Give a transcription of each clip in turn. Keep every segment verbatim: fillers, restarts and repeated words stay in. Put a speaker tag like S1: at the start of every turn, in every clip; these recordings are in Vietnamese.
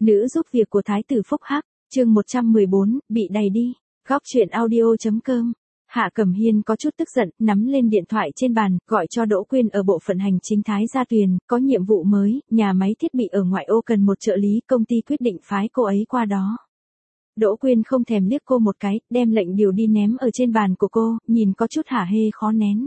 S1: Nữ giúp việc của Thái tử Phúc Hắc, chương một trăm mười bốn, bị đày đi. Góc truyện audio.com. Hạ Cẩm Hiên có chút tức giận, nắm lên điện thoại trên bàn, gọi cho Đỗ Quyên ở bộ phận hành chính Thái Gia Tuyền, có nhiệm vụ mới, nhà máy thiết bị ở ngoại ô cần một trợ lý, công ty quyết định phái cô ấy qua đó. Đỗ Quyên không thèm liếc cô một cái, đem lệnh điều đi ném ở trên bàn của cô, nhìn có chút hả hê khó nén.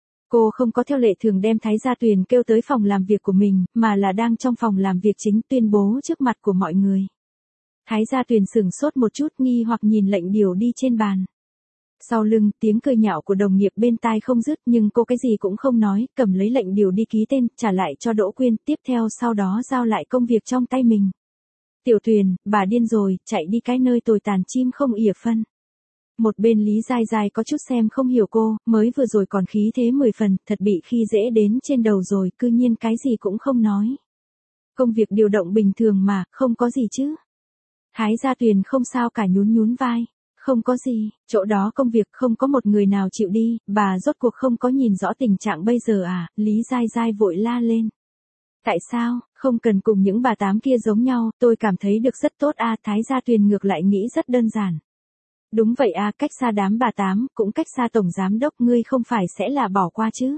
S1: Cô không có theo lệ thường đem Thái Gia Tuyền kêu tới phòng làm việc của mình, mà là đang trong phòng làm việc chính tuyên bố trước mặt của mọi người. Thái Gia Tuyền sửng sốt một chút nghi hoặc nhìn lệnh điều đi trên bàn. Sau lưng, tiếng cười nhạo của đồng nghiệp bên tai không dứt nhưng cô cái gì cũng không nói, cầm lấy lệnh điều đi ký tên, trả lại cho Đỗ Quyên, tiếp theo sau đó giao lại công việc trong tay mình. Tiểu Tuyền, bà điên rồi, chạy đi cái nơi tồi tàn chim không ỉa phân. Một bên Lý Giai Giai có chút xem không hiểu cô, mới vừa rồi còn khí thế mười phần, thật bị khi dễ đến trên đầu rồi, cư nhiên cái gì cũng không nói. Công việc điều động bình thường mà, không có gì chứ. Thái Gia Tuyền không sao cả nhún nhún vai. Không có gì, chỗ đó công việc không có một người nào chịu đi, bà rốt cuộc không có nhìn rõ tình trạng bây giờ à, Lý Giai Giai vội la lên. Tại sao, không cần cùng những bà tám kia giống nhau, tôi cảm thấy được rất tốt à, Thái Gia Tuyền ngược lại nghĩ rất đơn giản. Đúng vậy à, cách xa đám bà tám, cũng cách xa tổng giám đốc, ngươi không phải sẽ là bỏ qua chứ.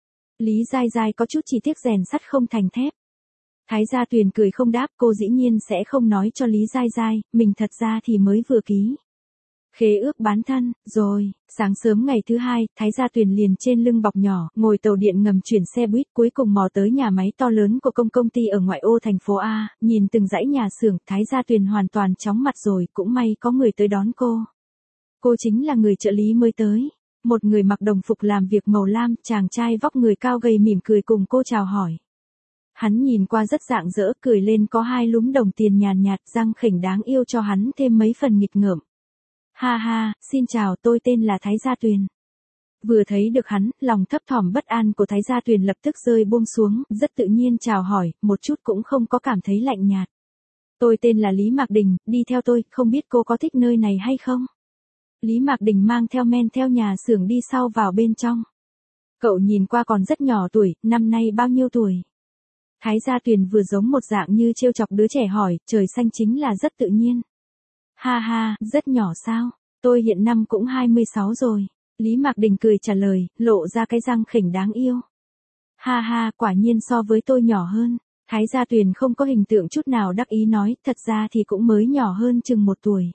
S1: Lý Giai Giai có chút chỉ tiếc rèn sắt không thành thép. Thái Gia Tuyền cười không đáp, cô dĩ nhiên sẽ không nói cho Lý Giai Giai, mình thật ra thì mới vừa ký khế ước bán thân, rồi, sáng sớm ngày thứ hai, Thái Gia Tuyền liền trên lưng bọc nhỏ, ngồi tàu điện ngầm chuyển xe buýt cuối cùng mò tới nhà máy to lớn của công công ty ở ngoại ô thành phố A, nhìn từng dãy nhà xưởng, Thái Gia Tuyền hoàn toàn chóng mặt rồi, cũng may có người tới đón cô. Cô chính là người trợ lý mới tới, một người mặc đồng phục làm việc màu lam, chàng trai vóc người cao gầy mỉm cười cùng cô chào hỏi. Hắn nhìn qua rất rạng rỡ, cười lên có hai lúm đồng tiền nhàn nhạt, răng khểnh đáng yêu cho hắn thêm mấy phần nghịch ngợm. Ha ha, xin chào, tôi tên là Thái Gia Tuyền. Vừa thấy được hắn, lòng thấp thỏm bất an của Thái Gia Tuyền lập tức rơi buông xuống, rất tự nhiên chào hỏi, một chút cũng không có cảm thấy lạnh nhạt. Tôi tên là Lý Mạc Đình, đi theo tôi, không biết cô có thích nơi này hay không? Lý Mạc Đình mang theo men theo nhà xưởng đi sau vào bên trong. Cậu nhìn qua còn rất nhỏ tuổi, năm nay bao nhiêu tuổi? Thái Gia Tuyền vừa giống một dạng như trêu chọc đứa trẻ hỏi, trời xanh chính là rất tự nhiên. Ha ha, rất nhỏ sao, tôi hiện năm cũng hai mươi sáu rồi. Lý Mạc Đình cười trả lời, lộ ra cái răng khểnh đáng yêu. Ha ha, quả nhiên so với tôi nhỏ hơn. Thái Gia Tuyền không có hình tượng chút nào đắc ý nói, thật ra thì cũng mới nhỏ hơn chừng một tuổi.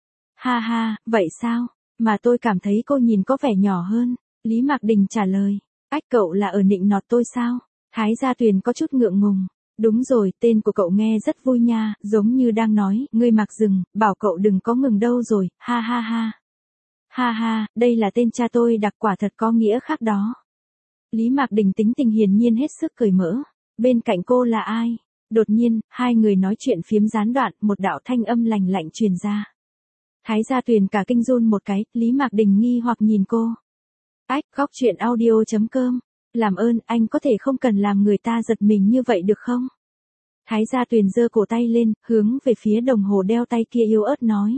S1: Ha ha, vậy sao, mà tôi cảm thấy cô nhìn có vẻ nhỏ hơn. Lý Mạc Đình trả lời, ách cậu là ở nịnh nọt tôi sao? Thái Gia Tuyền có chút ngượng ngùng. Đúng rồi, tên của cậu nghe rất vui nha, giống như đang nói, ngươi Mạc Dừng, bảo cậu đừng có ngừng đâu rồi, ha ha ha. Ha ha, đây là tên cha tôi đặt, quả thật có nghĩa khác đó. Lý Mạc Đình tính tình hiển nhiên hết sức cởi mở. Bên cạnh cô là ai? Đột nhiên, hai người nói chuyện phiếm gián đoạn, một đạo thanh âm lành lạnh truyền ra. Thái Gia Tuyền cả kinh run một cái, Lý Mạc Đình nghi hoặc nhìn cô. Ách, góc truyện audio.com. Làm ơn, anh có thể không cần làm người ta giật mình như vậy được không? Thái Gia Tuyền giơ cổ tay lên, hướng về phía đồng hồ đeo tay kia yếu ớt nói.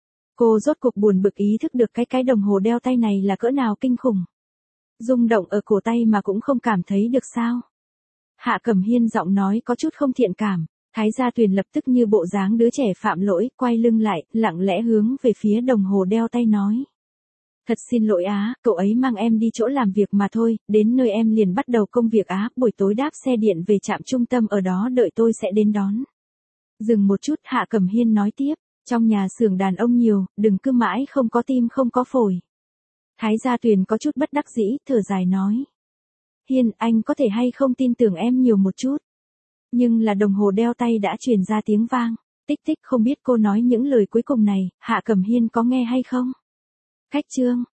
S1: Cô rốt cuộc buồn bực ý thức được cái cái đồng hồ đeo tay này là cỡ nào kinh khủng. Rung động ở cổ tay mà cũng không cảm thấy được sao? Hạ Cẩm Hiên giọng nói có chút không thiện cảm. Thái Gia Tuyền lập tức như bộ dáng đứa trẻ phạm lỗi, quay lưng lại, lặng lẽ hướng về phía đồng hồ đeo tay nói. Thật xin lỗi á, cậu ấy mang em đi chỗ làm việc mà thôi, đến nơi em liền bắt đầu công việc á, buổi tối đáp xe điện về trạm trung tâm ở đó đợi tôi sẽ đến đón. Dừng một chút, Hạ Cẩm Hiên nói tiếp, trong nhà xưởng đàn ông nhiều, đừng cứ mãi không có tim không có phổi. Thái Gia Tuyền có chút bất đắc dĩ, thở dài nói. Hiên, anh có thể hay không tin tưởng em nhiều một chút. Nhưng là đồng hồ đeo tay đã truyền ra tiếng vang, tích tích, không biết cô nói những lời cuối cùng này, Hạ Cẩm Hiên có nghe hay không? Khách trương,